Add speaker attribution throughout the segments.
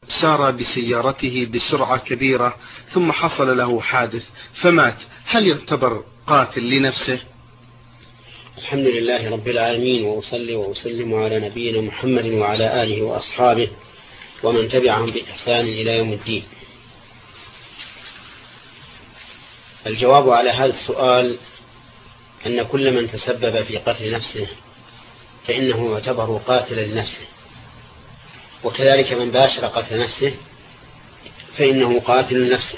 Speaker 1: سار بسيارته بسرعة كبيرة ثم حصل له حادث فمات، هل يعتبر قاتل لنفسه؟
Speaker 2: الحمد لله رب العالمين، وأصلي وأسلم على نبينا محمد وعلى آله وأصحابه ومن تبعهم بإحسان إلى يوم الدين. الجواب على هذا السؤال أن كل من تسبب في قتل نفسه فإنه يعتبر قاتلا لنفسه، وكذلك من باشر قتل نفسه فإنه قاتل لنفسه.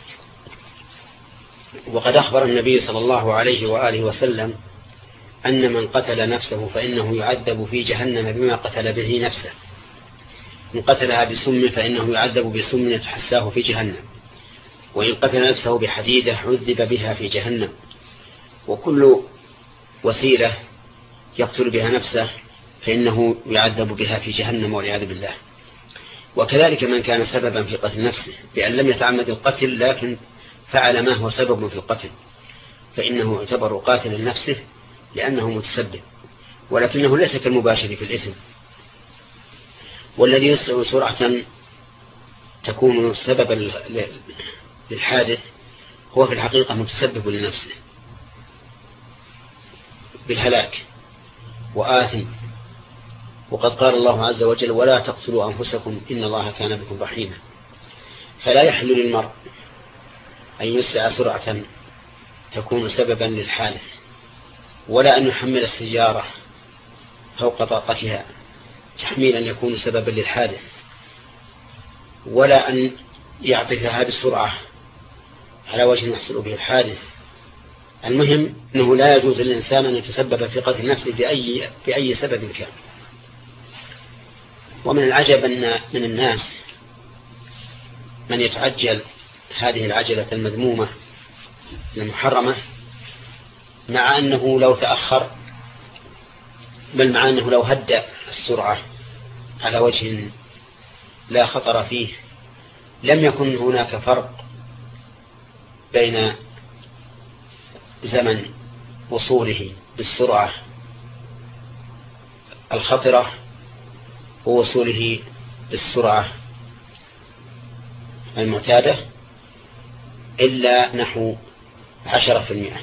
Speaker 2: وقد أخبر النبي صلى الله عليه وآله وسلم أن من قتل نفسه فإنه يعذب في جهنم بما قتل به نفسه، إن قتلها بسم فإنه يعذب بسم يتحساه في جهنم، وإن قتل نفسه بحديدة عذب بها في جهنم. وكل وسيلة يقتل بها نفسه فإنه يعذب بها في جهنم والعياذ بالله. وكذلك من كان سببا في قتل نفسه بأن لم يتعمد القتل لكن فعل ما هو سبب في القتل فإنه يعتبر قاتل لنفسه لأنه متسبب، ولكنه ليس كالمباشر في الإثم. والذي يسرع سرعة تكون سببا للحادث هو في الحقيقة متسبب لنفسه بالهلاك وآثم. وقد قال الله عز وجل: ولا تقتلوا أنفسكم إن الله كان بكم رحيما. فلا يحل للمرء أن يسرع سرعة تكون سببا للحادث، ولا أن يحمل السيارة فوق طاقتها تحميلا يكون سببا للحادث، ولا أن يعطفها بالسرعة على وجه يحصل به الحادث. المهم أنه لا يجوز للإنسان أن يتسبب في قتل نفسه بأي سبب كان. ومن العجب أن من الناس من يتعجل هذه العجلة المذمومة المحرمة، مع أنه لو تأخر، بل مع أنه لو هدأ السرعة على وجه لا خطر فيه لم يكن هناك فرق بين زمن وصوله بالسرعة الخطرة ووصوله بالسرعة المعتادة إلا نحو 10%.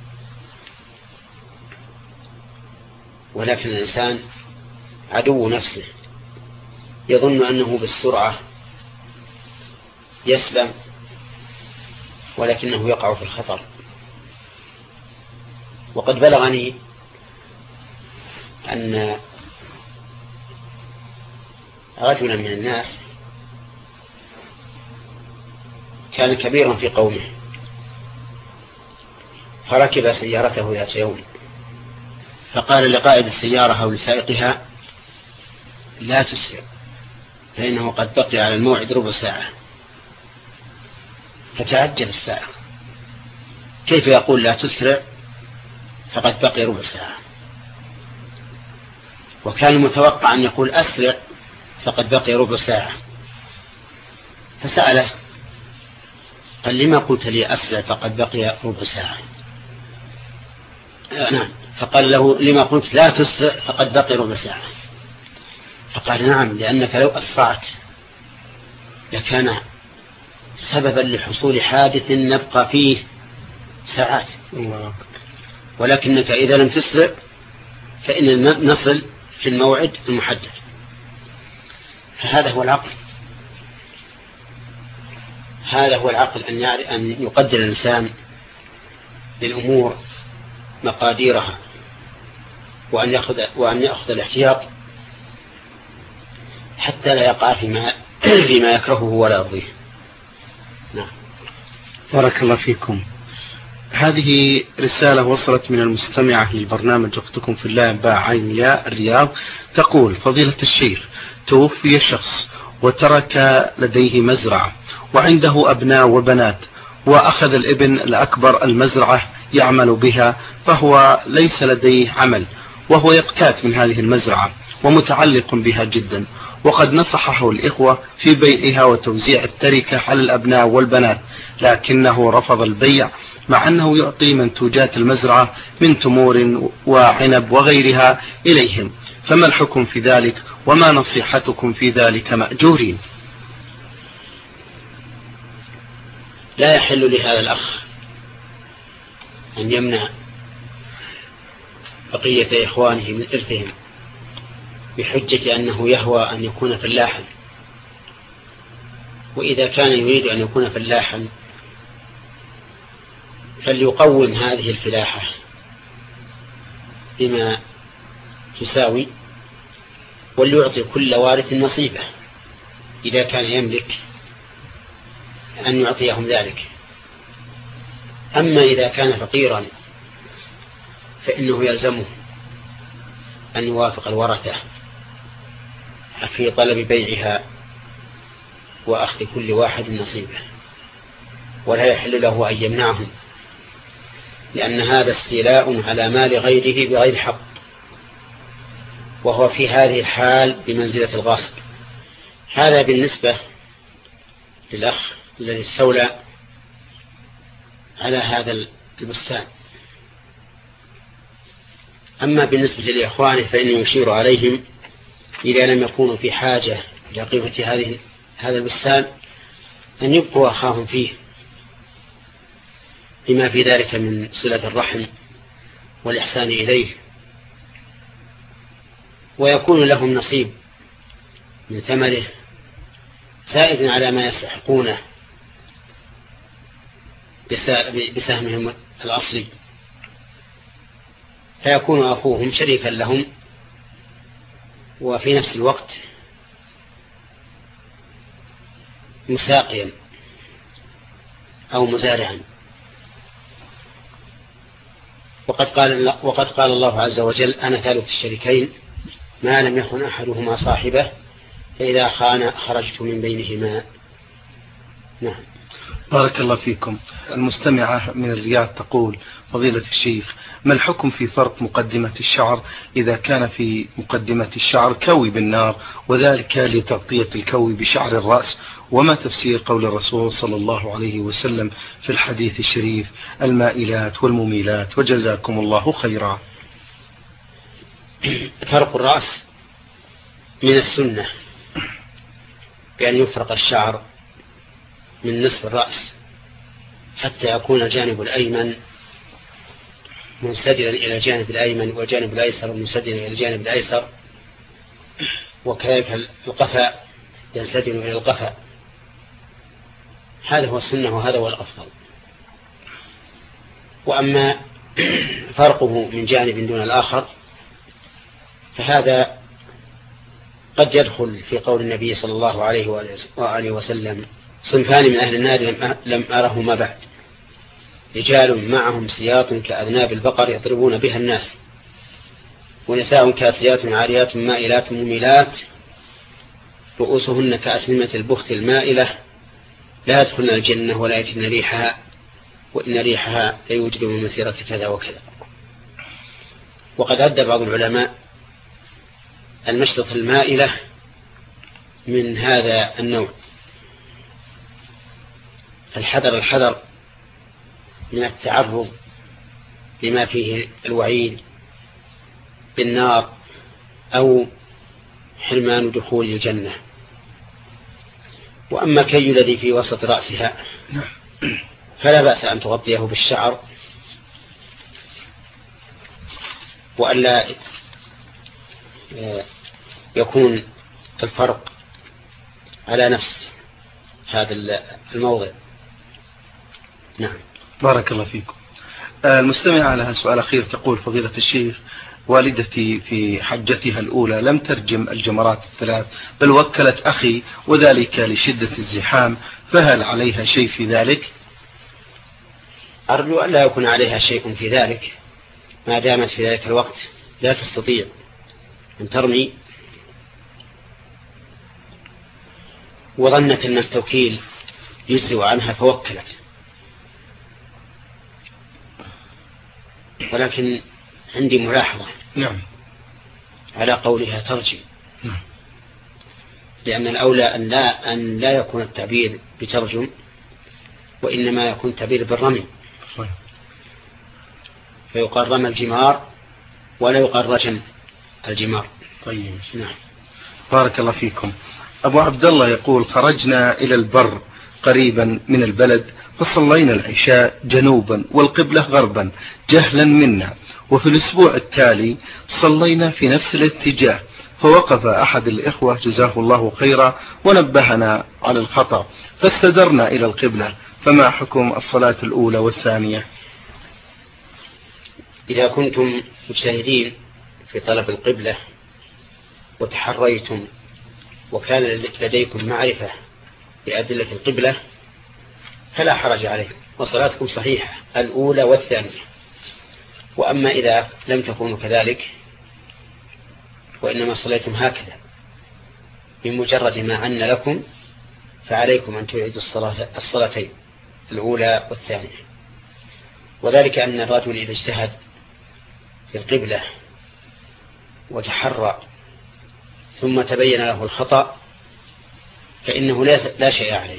Speaker 2: ولكن الإنسان عدو نفسه يظن أنه بالسرعة يسلم ولكنه يقع في الخطر. وقد بلغني أن رجلا من الناس كان كبيرا في قومه فركب سيارته ذات يوم، فقال لقائد السيارة أو لسائقها: لا تسرع فإنه قد بقي على الموعد ربع ساعة. فتعجب السائق: كيف يقول لا تسرع فقد بقي ربع ساعة؟ وكان المتوقع أن يقول أسرع فقد بقي ربع ساعة. فسأله قال: لما قلت لي أسرع فقد بقي ربع ساعة؟ نعم. فقال له: لما قلت لا تسرع فقد بقي ربع ساعة؟ فقال: نعم، لأنك لو أسرعت لكان سببا لحصول حادث نبقى فيه ساعات، ولكنك إذا لم تسرع فإن نصل في الموعد المحدد. فهذا هو العقل، هذا هو العقل، أن يقدر الإنسان للأمور مقاديرها وأن يأخذ الاحتياط حتى لا يقع فيما يكرهه ولا يرضيه. نعم.
Speaker 1: بارك الله فيكم. هذه رسالة وصلت من المستمعة للبرنامج أختكم في الله باع عين ياء الرياض، تقول: فضيلة الشيخ، توفي شخص وترك لديه مزرعة وعنده أبناء وبنات، وأخذ الابن الأكبر المزرعة يعمل بها، فهو ليس لديه عمل وهو يقتات من هذه المزرعة ومتعلق بها جدا، وقد نصحه الإخوة في بيعها وتوزيع التركة على الأبناء والبنات، لكنه رفض البيع مع أنه يعطي منتوجات المزرعة من تمور وعنب وغيرها إليهم. فما الحكم في ذلك وما نصيحتكم في ذلك مأجورين؟
Speaker 2: لا يحل لهذا الأخ أن يمنع بقية إخوانه من إرثهم بحجة أنه يهوى أن يكون فلاحا. وإذا كان يريد أن يكون فلاحا فليقوم هذه الفلاحة بما تساوي، وليعطي كل وارث نصيبه إذا كان يملك أن يعطيهم ذلك. أما إذا كان فقيرا فإنه يلزمه أن يوافق الورثة في طلب بيعها وأخذ كل واحد نصيبه، ولا يحل له أن يمنعهم، لأن هذا استيلاء على مال غيره بغير حق، وهو في هذه الحال بمنزلة الغاصب. هذا بالنسبة للأخ الذي استولى على هذا البستان. أما بالنسبة لإخوانه فإنه يشير عليهم إذا لم يكونوا في حاجة إلى قيمة هذا البستان أن يبقوا أخاهم فيه، لما في ذلك من صلة الرحم والإحسان إليه، ويكون لهم نصيب من ثمره زائد على ما يستحقونه بسهمهم الأصلي، فيكون أخوهم شريكا لهم وفي نفس الوقت مساقيا أو مزارعا. وقد قال الله عز وجل: أنا ثالث الشريكين ما لم يخن أحدهما صاحبه فإذا خان خرجت من بينهما. نعم.
Speaker 1: بارك الله فيكم. المستمعة من الرياض تقول: فضيلة الشيخ، ما الحكم في فرق مقدمة الشعر إذا كان في مقدمة الشعر كوي بالنار وذلك لتغطية الكوي بشعر الرأس؟ وما تفسير قول الرسول صلى الله عليه وسلم في الحديث الشريف: المائلات والمميلات؟ وجزاكم الله خيرا.
Speaker 2: فرق الرأس من السنة بأن يفرق الشعر من نصف الرأس حتى يكون الجانب الأيمن منسدلا إلى الجانب الأيمن والجانب الأيسر منسدلا إلى الجانب الأيسر، وكذلك القفاء ينسدل إلى القفاء. هذا هو السنة وهذا هو الأفضل. وأما فرقه من جانب دون الآخر فهذا قد يدخل في قول النبي صلى الله عليه وآله وسلم: صنفان من أهل النار لم أرهما بعد، رجال معهم سياط كأذناب البقر يضربون بها الناس، ونساء كاسيات عاريات مائلات مميلات رؤوسهن كأسنمة البخت المائلة لا يدخلن الجنة ولا يجدن ريحها وإن ريحها ليوجد من مسيرة كذا وكذا. وقد عد بعض العلماء المشطة المائلة من هذا النوع. الحذر من التعرض لما فيه الوعيد بالنار أو حرمان دخول الجنة. وأما كي الذي في وسط رأسها فلا بأس أن تغطيه بالشعر وألا يكون الفرق على نفس هذا الموضع. نعم.
Speaker 1: بارك الله فيكم. المستمع لها سؤال أخير تقول: فضيلة الشيخ، والدتي في حجتها الأولى لم ترجم الجمرات الثلاث بل وكلت أخي وذلك لشدة الزحام، فهل عليها شيء في ذلك؟
Speaker 2: أرجو أن لا يكون عليها شيء في ذلك ما دامت في ذلك الوقت لا تستطيع أن ترمي وظنت أن التوكيل يجزئ عنها فوكلت. ولكن عندي ملاحظة
Speaker 1: نعم
Speaker 2: على قولها ترجم، لأن الأولى أن لا يكون التعبير بترجم وإنما يكون التعبير بالرمي، فيقال رمى الجمار ولا يقال رجم الجمار.
Speaker 1: طيب.
Speaker 2: نعم.
Speaker 1: بارك الله فيكم. أبو عبد الله يقول: خرجنا إلى البر قريبا من البلد، فصلينا العشاء جنوبا والقبلة غربا جهلا منا، وفي الأسبوع التالي صلينا في نفس الاتجاه، فوقف أحد الإخوة جزاه الله خيرا ونبهنا على الخطأ، فاستدرنا إلى القبلة. فما حكم الصلاة الأولى والثانية؟
Speaker 2: إذا كنتم مجتهدين في طلب القبلة وتحريتم وكان لديكم معرفة بأدلة القبلة فلا حرج عليكم وصلاتكم صحيحة الأولى والثانية. وأما إذا لم تكونوا كذلك وإنما صليتم هكذا بمجرد ما عن لكم فعليكم أن تعيدوا الصلاتين الأولى والثانية. وذلك أن الرجل إذا اجتهد في القبلة وتحرى ثم تبين له الخطأ فإنه لا شيء عليه،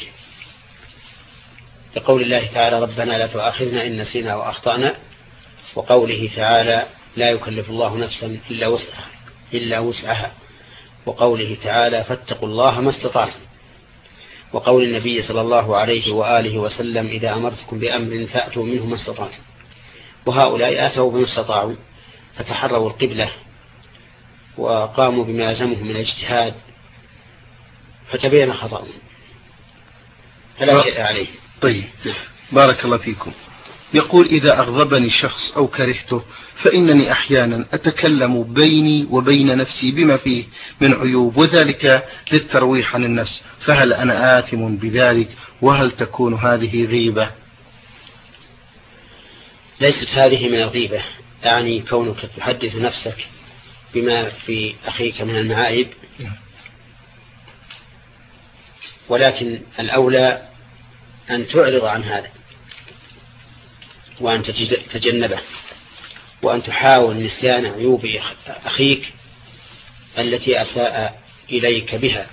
Speaker 2: لقول الله تعالى ربنا لا تؤاخذنا إن نسينا وأخطأنا، وقوله تعالى لا يكلف الله نفسا إلا وسعها، وقوله تعالى فاتقوا الله ما استطعتم، وقول النبي صلى الله عليه وآله وسلم إذا أمرتكم بأمر فأتوا منه ما استطعتم. وهؤلاء آتوا بما استطاعوا فتحروا القبلة وقاموا بما لازمهم من الاجتهاد فتبين خطأهم فلا شيء عليه.
Speaker 1: طيب بارك الله فيكم. يقول إذا أغضبني شخص أو كرهته فإنني أحيانا أتكلم بيني وبين نفسي بما فيه من عيوب، وذلك للترويح عن النفس، فهل أنا آثم بذلك؟ وهل تكون هذه غيبة؟
Speaker 2: ليست هذه من الغيبة، يعني كونك تحدث نفسك بما في أخيك من المعايب، ولكن الأولى أن تعرض عن هذا وأن تتجنبه وأن تحاول نسيان عيوب أخيك التي أساء إليك بها.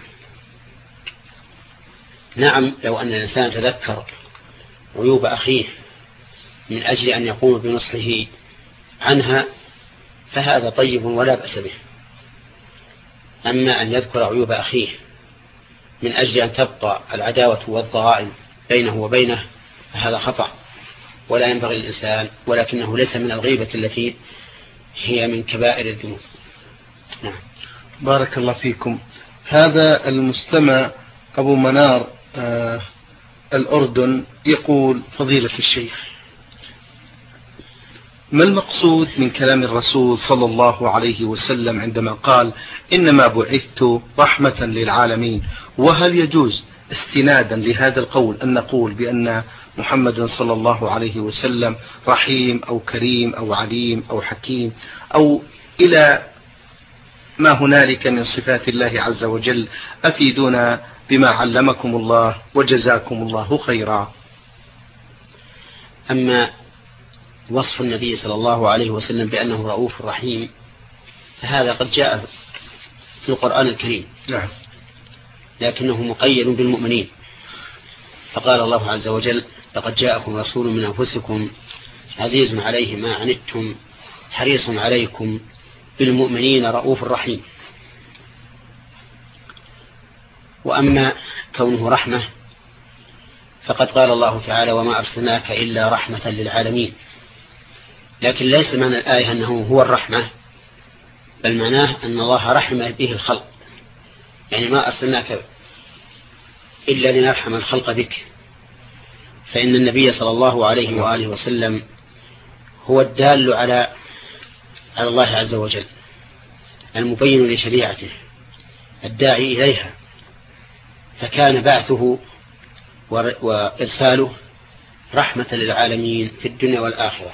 Speaker 2: نعم لو أن الإنسان تذكر عيوب أخيه من أجل أن يقوم بنصحه عنها فهذا طيب ولا بأس به. أما أن يذكر عيوب أخيه من أجل أن تبقى العداوة والضغائن بينه وبينه فهذا خطأ ولا ينبغي الإنسان، ولكنه ليس من الغيبة التي هي من كبائر الذنوب. نعم.
Speaker 1: بارك الله فيكم. هذا المستمع أبو منار الأردن يقول فضيلة الشيخ، ما المقصود من كلام الرسول صلى الله عليه وسلم عندما قال إنما بعثت رحمة للعالمين؟ وهل يجوز استنادا لهذا القول أن نقول بأن محمد صلى الله عليه وسلم رحيم أو كريم أو عليم أو حكيم أو إلى ما هنالك من صفات الله عز وجل؟ أفيدونا بما علمكم الله وجزاكم الله خيرا.
Speaker 2: أما وصف النبي صلى الله عليه وسلم بأنه رؤوف رحيم فهذا قد جاء في القرآن الكريم،
Speaker 1: نعم،
Speaker 2: لكنه مقيد بالمؤمنين، فقال الله عز وجل لقد جاءكم رسول من أنفسكم عزيز عليه ما عنتم حريص عليكم بالمؤمنين رؤوف رحيم. وأما كونه رحمة فقد قال الله تعالى وما أرسلناك إلا رحمة للعالمين، لكن ليس معنى الآية أنه هو الرحمة، بل معناه أن الله رحم به الخلق، يعني ما أرسلناك إلا لنرحم الخلق بك. فإن النبي صلى الله عليه وآله وسلم هو الدال على الله عز وجل المبين لشريعته الداعي إليها، فكان بعثه وإرساله رحمة للعالمين في الدنيا والآخرة.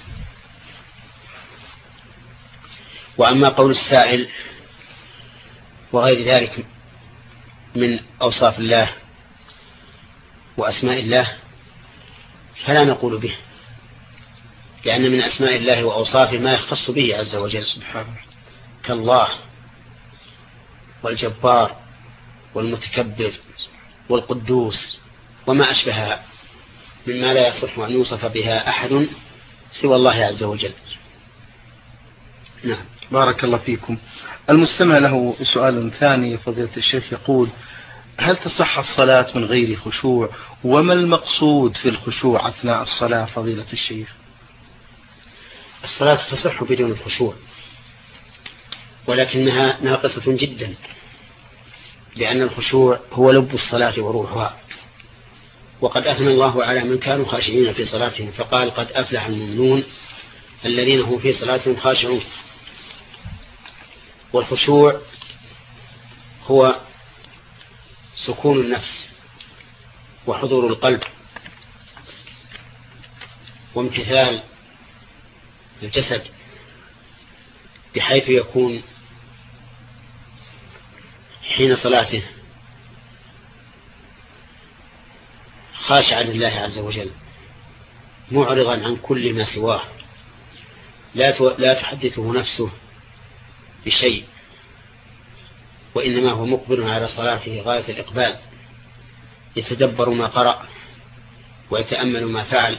Speaker 2: وأما قول السائل وغير ذلك من أوصاف الله وأسماء الله فلا نقول به، لأن من أسماء الله وأوصافه ما يختص به عز وجل سبحانه، كالله والجبار والمتكبر والقدوس وما أشبهها مما لا يصح أن يوصف بها أحد سوى الله عز وجل. نعم.
Speaker 1: بارك الله فيكم. المستمع له سؤال ثاني فضيلة الشيخ يقول هل تصح الصلاة من غير خشوع؟ وما المقصود في الخشوع أثناء الصلاة فضيلة الشيخ؟
Speaker 2: الصلاة تصح بدون الخشوع، ولكنها ناقصة جدا، لأن الخشوع هو لب الصلاة وروحها. وقد أثنى الله على من كانوا خاشعين في صلاتهم فقال: قد أفلح المؤمنون الذين هم في صلاتهم خاشعون. والخشوع هو سكون النفس وحضور القلب وامتثال الجسد، بحيث يكون حين صلاته خاشعا لله عز وجل، معرضا عن كل ما سواه، لا تحدثه نفسه بشيء، وإنما هو مقبل على صلاته غاية الإقبال، يتدبر ما قرأ ويتأمل ما فعل،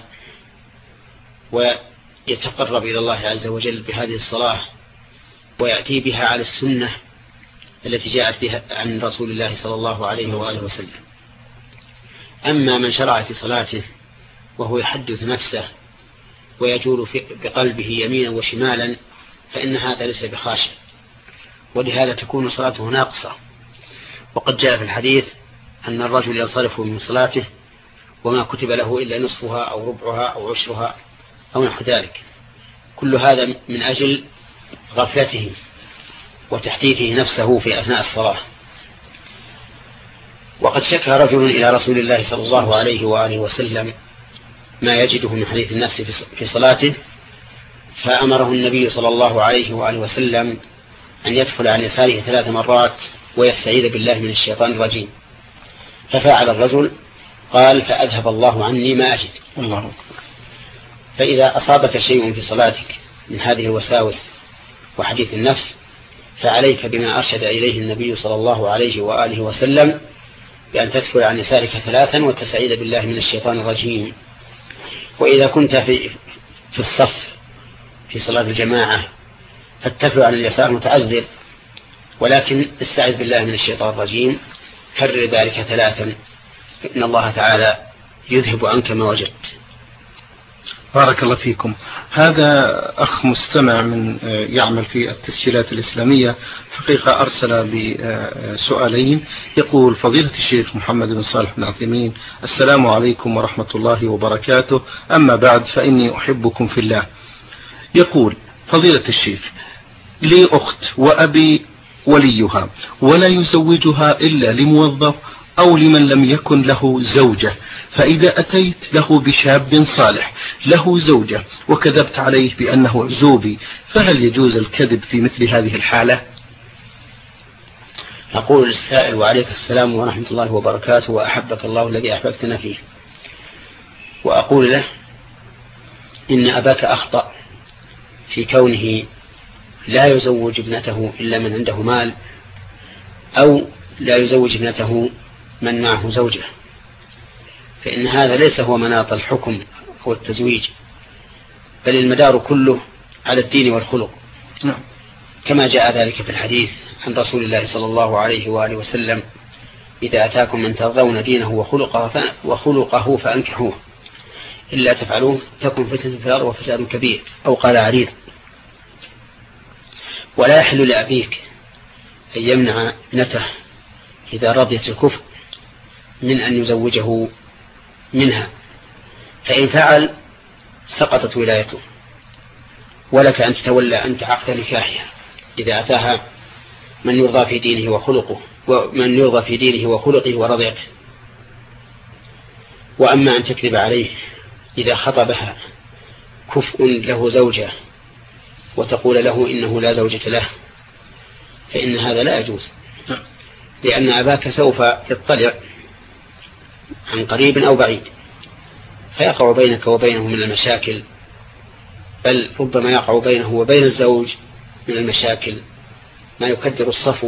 Speaker 2: ويتقرب إلى الله عز وجل بهذه الصلاة، ويأتي بها على السنة التي جاءت بها عن رسول الله صلى الله عليه وآله وسلم. أما من شرع في صلاته وهو يحدث نفسه ويجول بقلبه يمينا وشمالا، فإن هذا ليس بخاشع، ولهذا تكون صلاته ناقصة. وقد جاء في الحديث أن الرجل ينصرف من صلاته وما كتب له إلا نصفها أو ربعها أو عشرها أو نحو ذلك، كل هذا من أجل غفلته وتحديثه نفسه في أثناء الصلاة. وقد شكى رجل إلى رسول الله صلى الله عليه وآله وسلم ما يجده من حديث النفس في صلاته، فأمره النبي صلى الله عليه وآله وسلم أن يدخل عن يساره 3 مرات ويستعيذ بالله من الشيطان الرجيم. ففعل الرجل، قال: فأذهب الله عني ما أجد.
Speaker 1: الله أكبر.
Speaker 2: فإذا أصابك شيء في صلاتك من هذه الوساوس وحديث النفس، فعليك بما أرشد إليه النبي صلى الله عليه وآله وسلم، بأن تدخل عن يسارك 3 وتستعيذ بالله من الشيطان الرجيم. وإذا كنت في الصف في صلاة الجماعة فاتفل عن اليسار متعذر، ولكن استعذ بالله من الشيطان الرجيم، كرر ذلك 3، فإن الله تعالى يذهب عنك ما وجدت.
Speaker 1: بارك الله فيكم. هذا أخ مستمع من يعمل في التسجيلات الإسلامية حقيقة أرسل بسؤالين، يقول: فضيلة الشيخ محمد بن صالح بن عثيمين، السلام عليكم ورحمة الله وبركاته، أما بعد فإني أحبكم في الله. يقول: فضيلة الشيخ، لي أخت وأبي وليها ولا يزوجها إلا لموظف أو لمن لم يكن له زوجة، فإذا أتيت له بشاب صالح له زوجة وكذبت عليه بأنه عزوبي، فهل يجوز الكذب في مثل هذه الحالة؟
Speaker 2: أقول للسائل: وعليك السلام ورحمة الله وبركاته، وأحبك الله الذي أحببتنا فيه. وأقول له: إن أباك أخطأ في كونه لا يزوج ابنته إلا من عنده مال، أو لا يزوج ابنته من معه زوجة، فإن هذا ليس هو مناط الحكم هو التزويج، بل المدار كله على الدين والخلق، كما جاء ذلك في الحديث عن رسول الله صلى الله عليه وآله وسلم: إذا أتاكم من ترضون دينه وخلقه فأنكحوه، إلا تفعلوه تكن فتنة في الأرض وفساد كبير، أو قال عريض. ولا يحل لأبيك أن يمنع ابنته إذا رضيت الكفر من أن يزوجه منها، فإن فعل سقطت ولايته، ولك أن تتولى أنت عقد نكاحها إذا أتاها من يرضى في دينه وخلقه ورضيته. وأما أن تكذب عليه إذا خطبها كفء له زوجة وتقول له إنه لا زوجة له، فإن هذا لا يجوز، لأن أباك سوف يطلع عن قريب أو بعيد، فيقع بينك وبينه من المشاكل، بل ربما يقع بينه وبين الزوج من المشاكل ما يكدر الصفو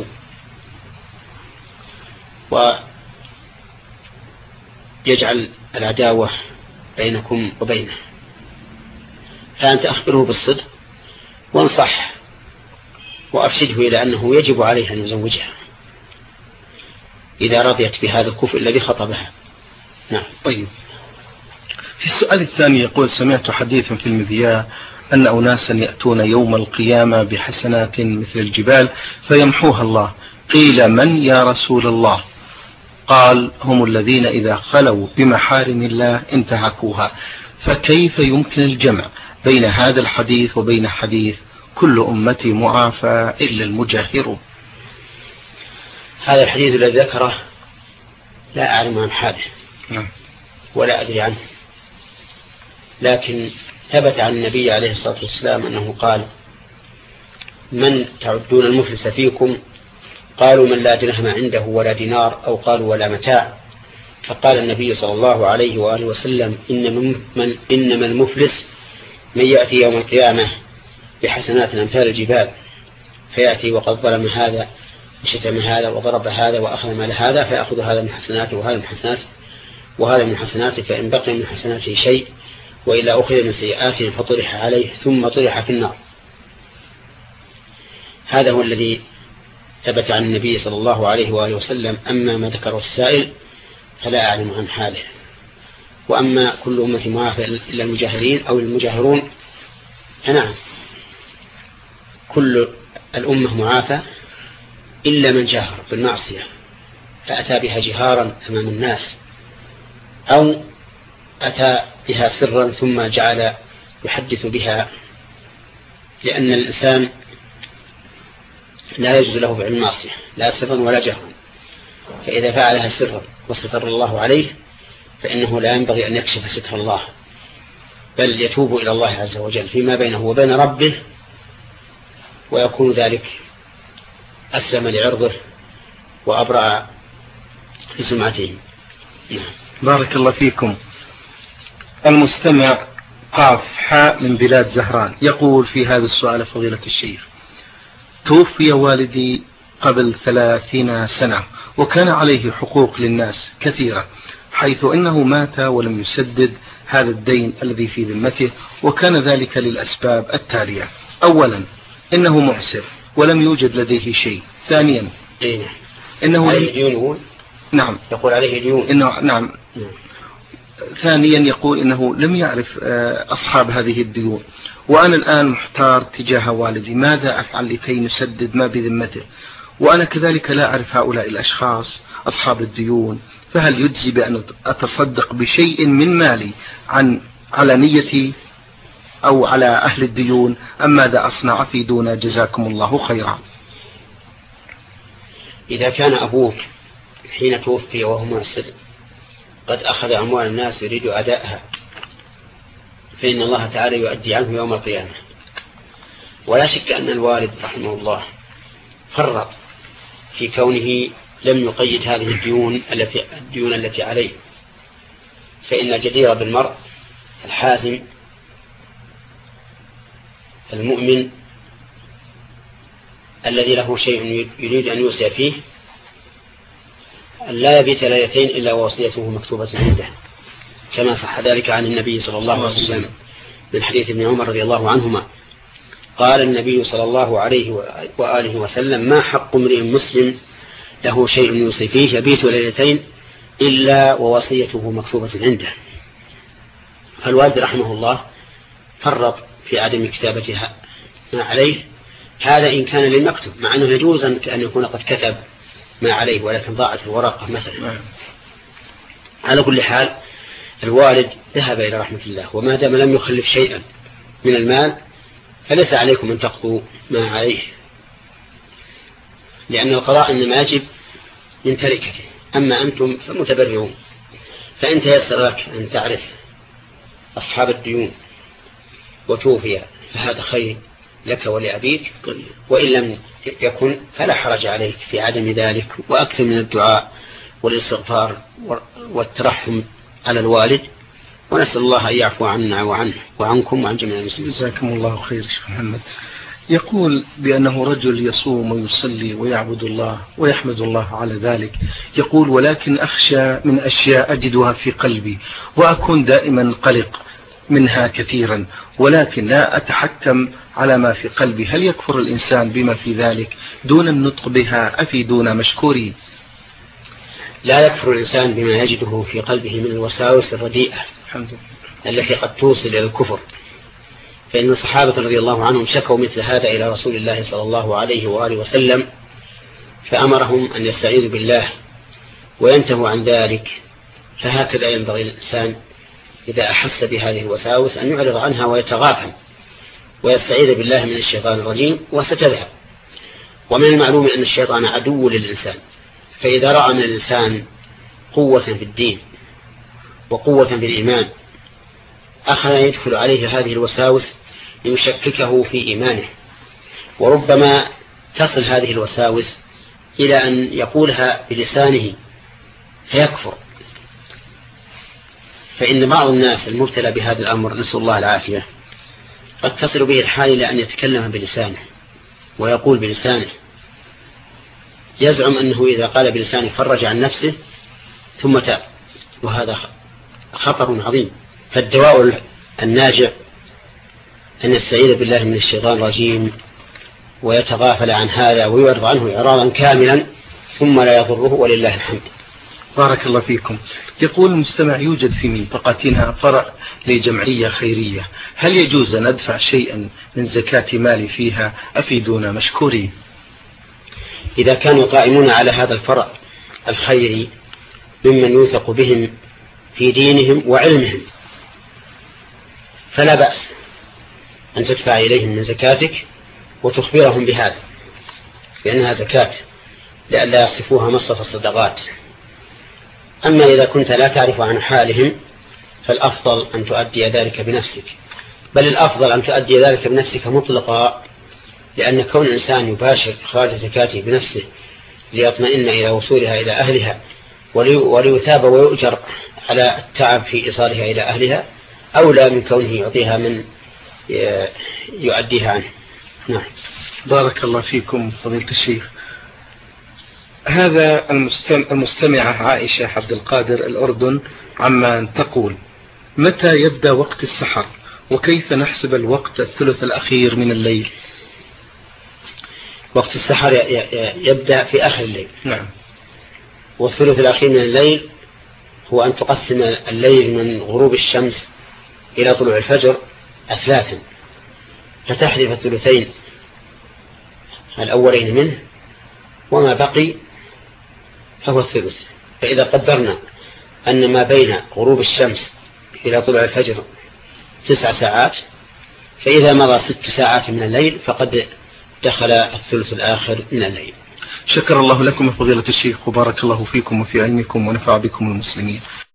Speaker 2: ويجعل العداوة بينكم وبينه. فأنت أخبره بالصدق وانصح وأرشده إلى أنه يجب عليه أن يزوجها، إذا رضيت بهذا الكفء الذي خطبها. نعم.
Speaker 1: طيب، في السؤال الثاني يقول: سمعت حديثا في المذياع أن أناسا يأتون يوم القيامة بحسنات مثل الجبال فيمحوها الله، قيل: من يا رسول الله؟ قال: هم الذين إذا خلوا بمحارم الله انتهكوها. فكيف يمكن الجمع بين هذا الحديث وبين حديث كل أمتي معافى إلا المجاهرون؟
Speaker 2: هذا الحديث الذي ذكره لا أعلم عن حاله ولا أدري عنه، لكن ثبت عن النبي عليه الصلاة والسلام أنه قال: من تعدون المفلس فيكم؟ قالوا: من لا درهم عنده ولا دينار، أو قالوا: ولا متاع. فقال النبي صلى الله عليه وآله وسلم: إنما المفلس من يأتي يوم القيامة بحسنات أمثال الجبال، فيأتي وقد ظلم هذا وشتم هذا وضرب هذا وأخذ مال هذا، فيأخذ هذا من حسناته وهذا من حسناته وهذا من حسناته، فإن بقي من حسناته شيء وإلا أخذ من سيئاته فطرح عليه ثم طرح في النار. هذا هو الذي ثبت عن النبي صلى الله عليه وآله وسلم. أما ما ذكره السائل فلا أعلم عن حاله. وأما كل أمة معافى إلا المجاهرين أو المجاهرون، فنعم، كل الأمة معافى إلا من جاهر بالمعصية فأتى بها جهارا أمام الناس، أو أتى بها سرا ثم جعل يحدث بها، لأن الإنسان لا يجوز له فعل المعصية لا سرا ولا جهرا، فإذا فعلها سرا وستر الله عليه فإنه لا ينبغي أن يكشف ستر الله، بل يتوب إلى الله عز وجل فيما بينه وبين ربه، ويكون ذلك أسلم لعرضه وأبرأ لسمعته.
Speaker 1: بارك الله فيكم. المستمع قاف حاء من بلاد زهران يقول في هذا السؤال: فضيلة الشيخ، توفي والدي قبل 30 سنة وكان عليه حقوق للناس كثيرة، حيث إنه مات ولم يسدد هذا الدين الذي في ذمته، وكان ذلك للأسباب التالية: أولا، إنه معسر ولم يوجد لديه شيء. ثانيا،
Speaker 2: إنه عليه ديون.
Speaker 1: نعم،
Speaker 2: يقول عليه ديون.
Speaker 1: نعم. ثانيا، يقول إنه لم يعرف أصحاب هذه الديون، وأنا الآن محتار تجاه والدي، ماذا أفعل لكي نسدد ما بذمته؟ وأنا كذلك لا أعرف هؤلاء الأشخاص أصحاب الديون، فهل يجزي بأن أتصدق بشيء من مالي على نيتي أو على أهل الديون، أم ماذا أصنع؟ أفيدونا جزاكم الله خيرا.
Speaker 2: إذا كان أبوك حين توفي وهو معسر قد أخذ أموال الناس يريد أداءها، فإن الله تعالى يؤدي عنه يوم القيامة. ولا شك أن الوالد رحمه الله فرط في كونه لم يقيد هذه الديون التي عليه، فإن الجدير بالمرء الحازم المؤمن الذي له شيء يريد أن يوصي فيه لا يبيت ليلتين إلا ووصيته مكتوبة عنده، كما صح ذلك عن النبي صلى الله عليه وسلم من حديث ابن عمر رضي الله عنهما قال النبي صلى الله عليه وآله وسلم: ما حق امرئ مسلم له شيء يوصي فيه يبيت ليلتين إلا ووصيته مكتوبة عنده. فالوالد رحمه الله فرط في عدم كتابتها ما عليه، هذا إن كان للمكتوب، مع أنه يجوز أن يكون قد كتب ما عليه ولكن ضاعت الورقة مثلا. على كل حال الوالد ذهب إلى رحمة الله، وما دام لم يخلف شيئا من المال فليس عليكم أن تقضوا ما عليه، لأن القضاء إنما يجب من تركته، أما أنتم فمتبرعون. فإن تيسر لك أن تعرف أصحاب الديون وتوفي فهذا خير لك ولأبيك، وإن لم يكن فلا حرج عليك في عدم ذلك، وأكثر من الدعاء والاستغفار والترحم على الوالد، ونسأل الله أن يعفو عنا وعنه وعنكم وعن جميع المسلمين.
Speaker 1: جزاكم الله خير شيخ محمد. يقول بأنه رجل يصوم ويصلي ويعبد الله ويحمد الله على ذلك، يقول: ولكن أخشى من أشياء أجدها في قلبي وأكون دائما قلق منها كثيرا، ولكن لا أتحكم على ما في قلبي، هل يكفر الإنسان بما في ذلك دون النطق بها؟ أفيدونا مشكورين.
Speaker 2: لا يكفر الإنسان بما يجده في قلبه من الوساوس الرديئة التي قد توصل إلى الكفر، فإن الصحابة رضي الله عنهم شكوا مثل هذا إلى رسول الله صلى الله عليه وآله وسلم، فأمرهم أن يستعيذوا بالله وينتهوا عن ذلك. فهكذا ينبغي الإنسان إذا أحس بهذه الوساوس أن يعرض عنها ويتغافل ويستعيذ بالله من الشيطان الرجيم وستذهب. ومن المعلوم أن الشيطان عدو للإنسان، فإذا رأى من الإنسان قوة في الدين وقوة في الإيمان أخذ يدخل عليه هذه الوساوس ليشككه في إيمانه، وربما تصل هذه الوساوس إلى أن يقولها بلسانه فيكفر. فإن بعض الناس المبتلى بهذا الأمر نسأل الله العافية قد تصل به الحال إلى أن يتكلم بلسانه ويقول بلسانه، يزعم أنه إذا قال بلسانه فرج عن نفسه ثم تاب، وهذا خطر عظيم. فالدواء الناجع أن يستعيذ بالله من الشيطان الرجيم ويتغافل عن هذا ويعرض عنه إعراضا كاملا ثم لا يضره، ولله الحمد.
Speaker 1: بارك الله فيكم. يقول المستمع: يوجد في منطقتنا فرع لجمعية خيرية، هل يجوز أن أدفع شيئا من زكاة مالي فيها؟ أفيدونا مشكورين.
Speaker 2: إذا كانوا قائمون على هذا الفرع الخيري ممن يوثق بهم في دينهم وعلمهم فلا بأس أن تدفع إليهم من زكاتك وتخبرهم بهذا، لأنها زكاة لئلا يصفوها مصرف الصدقات. أما إذا كنت لا تعرف عن حالهم فالأفضل أن تؤدي ذلك بنفسك، بل الأفضل أن تؤدي ذلك بنفسك مطلقا، لأن كون الإنسان يباشر إخراج زكاته بنفسه ليطمئن إلى وصولها إلى أهلها وليثاب ويؤجر على التعب في إيصالها إلى أهلها أولى من كونه يعطيها من يؤديها عنه. نعم.
Speaker 1: بارك الله فيكم فضيلة الشيخ. هذا المستمعة عائشة عبد القادر الأردن عمان تقول: متى يبدأ وقت السحر؟ وكيف نحسب الوقت الثلث الأخير من الليل؟
Speaker 2: وقت السحر يبدأ في آخر الليل.
Speaker 1: نعم.
Speaker 2: والثلث الأخير من الليل هو أن تقسم الليل من غروب الشمس إلى طلوع الفجر أثلاثا، فتحذف الثلثين الأولين منه وما بقي فهو الثلث. فإذا قدرنا أن ما بين غروب الشمس إلى طلوع الفجر 9 ساعات، فإذا مضى 6 ساعات من الليل فقد دخل الثلث الآخر من الليل.
Speaker 1: شكر الله لكم فضيلة الشيخ، وبارك الله فيكم وفي علمكم ونفع بكم المسلمين.